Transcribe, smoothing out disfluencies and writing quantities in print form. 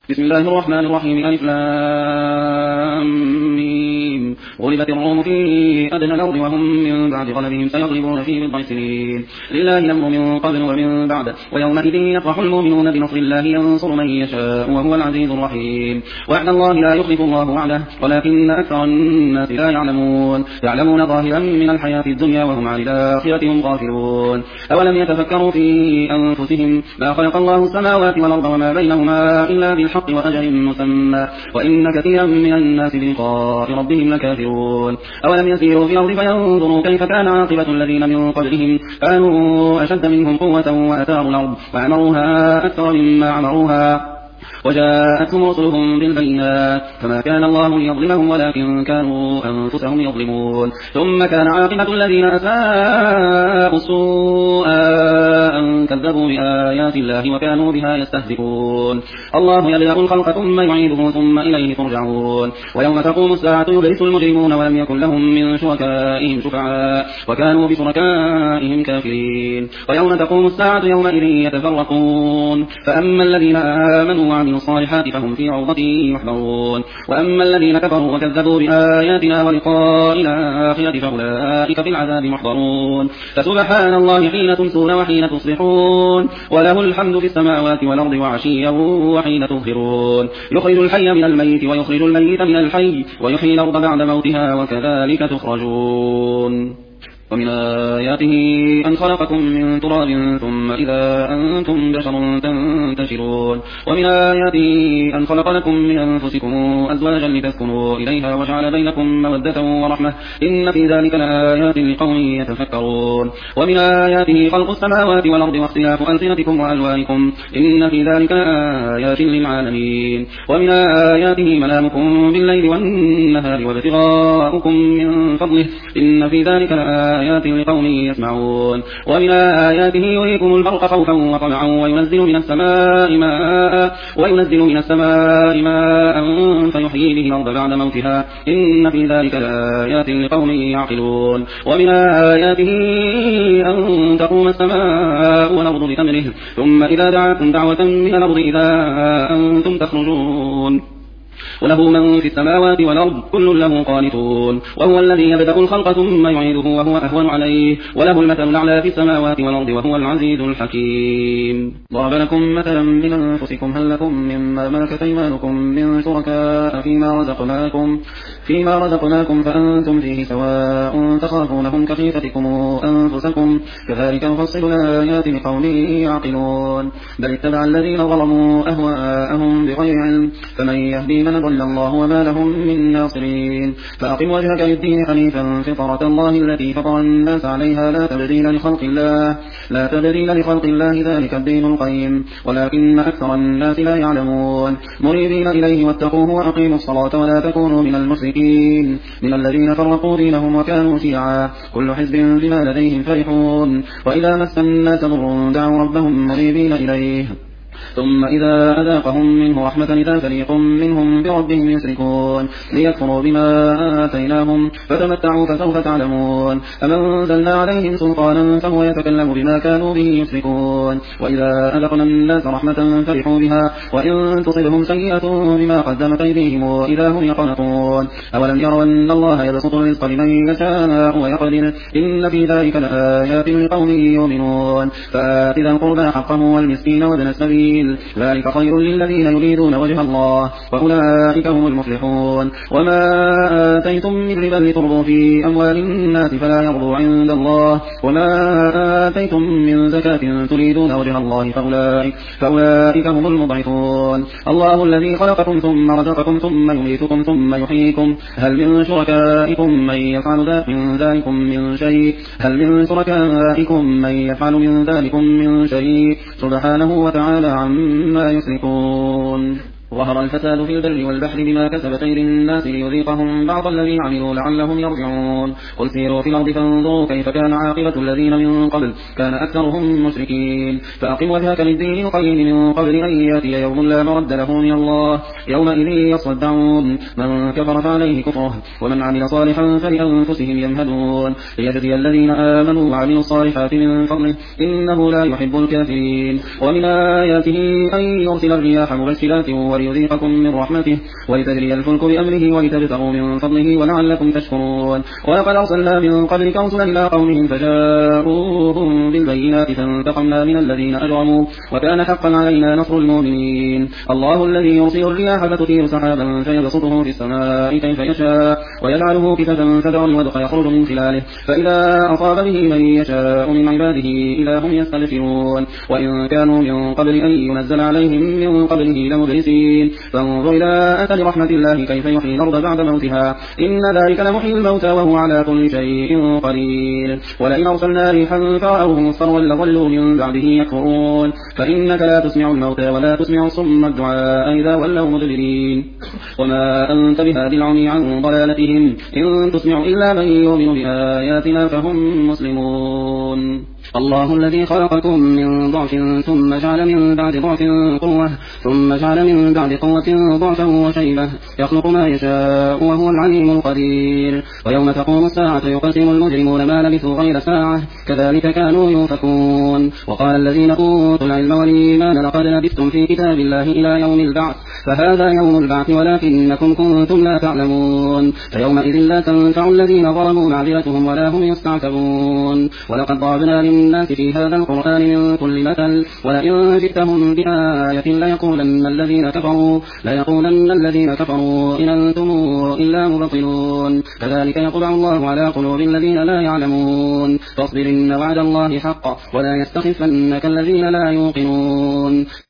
بسم الله الرحمن الرحيم. ألف لام ميم. غلبت الروم في أدنى الأرض وهم من بعد غلبهم سيغلبون في بضع سنين. لله الأمر من قبل ومن بعد ويومئذ يفرح المؤمنون بنصر الله ينصر من يشاء وهو العزيز الرحيم. وعد الله لا يخلف الله وعده ولكن أكثر الناس لا يعلمون ظاهرا من الحياة الدنيا وهم عن الآخرة هم غافلون. أولم يتفكروا في أنفسهم ما خلق الله السماوات والأرض وما بينهما إلا بالحق وأجل مسمى وإن كثيرا من الناس بلقاء ربهم لكافرون. أولم يسيروا في الأرض فينظروا كيف كان عاقبة الذين من قبلهم كانوا أشد منهم قوة وأثاروا الأرض وعمروها أكثر مما عمروها وجاءتهم رسلهم بالبينات فما كان الله ليظلمهم ولكن كانوا أنفسهم يظلمون. ثم كان عاقبة الذين أساءوا السوء أن كذبوا بآيات الله وكانوا بها يستهزئون. الله يبدأ الخلق ثم يعيده ثم إليه ترجعون. ويوم تقوم الساعة يبلس المجرمون ولم يكن لهم من شركائهم شفعاء وكانوا بشركائهم كافرين. ويوم تقوم الساعة يومئذ يتفرقون فأما الذين آمنوا وعملوا الصالحات فهم في عوضة يحبرون وأما الذين كفروا وكذبوا بآياتنا ولقاء الآخرة فأولئك في العذاب محضرون. فسبحان الله حين تمسون وحين تصبحون وله الحمد في السماوات والأرض وعشيا وحين تظهرون. يخرج الحي من الميت ويخرج الميت من الحي ويحيي الأرض بعد موتها وكذلك تخرجون. ومن آياته أن خلقكم من تراب ثم إذا أنتم بشر تنتشرون. ومن آياته أن خلق لكم من أنفسكم أزواجا لتسكنوا إليها وجعل بينكم مودة ورحمة إن في ذلك لآيات لقوم يتفكرون. ومن آياته خلق السماوات والأرض واختلاف ألسنتكم وألوانكم إن في ذلك لآيات للعالمين. ومن آياته منامكم بالليل والنهار وابتغاؤكم من فضله إن في ذلك لآيات لقوم يسمعون. ومن آياته يريكم البرق خوفا وطمعا وينزل من السماء ماء فيحيي به الأرض بعد موتها إن في ذلك لآيات لقوم يعقلون. ومن آياته أن تقوم السماء والأرض بأمره ثم إذا دعاكم دعوة من الأرض إذا أنتم تخرجون. وله من في السماوات والأرض كل له قانتون. وهو الذي يبدأ الخلق ثم يعيده وهو أهون عليه وله المثل الأعلى في السماوات والأرض وهو العزيز الحكيم. ضرب لكم مثلا من أنفسكم هل لكم مما ملكت أيمانكم من شركاء فيما رزقناكم فأنتم فيه سواء تخافونهم كخيفتكم أنفسكم كذلك نفصل الآيات لقوم يعقلون. بل اتبع الذين ظلموا أهواءهم بغير علم فمن يهدي من ضل الله وما لهم من ناصرين. فأقم وجهك للدين حنيفا فطرة الله التي فطر الناس عليها لا تبديل لخلق الله ذلك الدين القيم ولكن أكثر الناس لا يعلمون. مريبين إليه واتقوه وأقيموا الصلاة ولا تكونوا من المشركين من الذين فرقوا دينهم وكانوا شيعا كل حزب بما لديهم فرحون. وإذا مس الناس ضر دعوا ربهم مريبين إليه ثم إذا أذاقهم منه رحمة إذا فريق منهم بربهم يشركون ليكفروا بما آتيناهم فتمتعوا فسوف تعلمون. أم أنزلنا عليهم سلطانا فهو يتكلم بما كانوا به يشركون. وإذا أذقنا الناس رحمة فرحوا بها وإن تصبهم سيئة بما قدمت أيديهم وإذا هم يقنطون. أولم يروا أن الله يبسط الرزق لمن يشاء ويقدر إن في ذلك لآيات لقوم يؤمنون. فآت ذا القربى حقه والمسكين وابن السبيل ذلك خير للذين يريدون وجه الله وأولئك هم المفلحون. وما آتيتم من ربا لتربوا في أموال الناس فلا يربو عند الله وما آتيتم من زكاة تريدون وجه الله فأولئك هم المضعفون. الله الذي خلقكم ثم رزقكم ثم يميتكم ثم يحييكم هل من شركائكم من يفعل من ذلكم من شيء سبحانه وتعالى عما يشركون. ظهر الفساد في البر والبحر بما كسبت أيدي الناس ليذيقهم بعض الذي عملوا لعلهم يرجعون. قل سيروا في الأرض فانظروا كيف كان عاقبة الذين من قبل كان أكثرهم مشركين. فأقم وجهك للدين القيم من قبل أن يأتي يوم لا مرد له من الله يومئذ يصدعون. من كفر فعليه كفره ومن عمل صالحا فلأنفسهم يمهدون ليجزي الذين آمنوا وعملوا الصالحات من فضله إنه لا يحب الكافرين. ومن آياته أن يرسل الرياح مبشرات وليذيقكم من رحمته ولتجري الفلك بأمره ولتبتغوا من فضله ولعلكم تشكرون. ولقد أرسلنا من قبلك رسلا إلى قومهم فجاءوهم بالبينات فانتقمنا من الذين أجرموا وكان حقا علينا نصر المؤمنين. الله الذي يرسل الرياح فتثير سحابا فيبسطه في السماء كيف يشاء ويجعله كسفا فترى الودق يخرج من خلاله فإذا أصاب به من يشاء من عباده إذا هم يستبشرون. وإن كانوا من قبل أن ينزل عليهم من قبله لمبلسين. فانظر إلى أثر رحمة الله كيف يحيي الأرض بعد موتها إن ذلك لمحيي الموتى وهو على كل شيء قدير. ولئن أرسلنا ريحا فرأوه مصفرا لظلوا من بعده يكفرون. فإنك لا تسمع الموتى ولا تسمع الصم الدعاء إذا ولوا مدبرين. وما أنت بهادي العمي عن ضلالتهم إن تسمع إلا من يؤمن بآياتنا فهم مسلمون. الله الذي خلقكم من ضعف ثم جعل من بعد ضعف قوة ثم جعل من بعد قوة ضعفا وشيبة يخلق ما يشاء وهو العليم القدير. ويوم تقوم الساعة يقسم المجرمون ما لبثوا غير ساعة كذلك كانوا يؤفكون. وقال الذين أوتوا العلم والإيمان لقد لبثتم في كتاب الله إلى يوم البعث فهذا يوم البعث ولكنكم كنتم لا تعلمون. فيومئذ لا تنفع الذين ظلموا معذرتهم ولا هم يستعتبون. ولقد ضربنا للناس في هذا القرآن من كل مثل ولئن جئتهم بآية ليقولن الذين كفروا إن أنتم إلا مبطلون. كذلك يطبع الله على قلوب الذين لا يعلمون. فاصبر إن وعد الله حق ولا يستخفنك الذين لا يوقنون.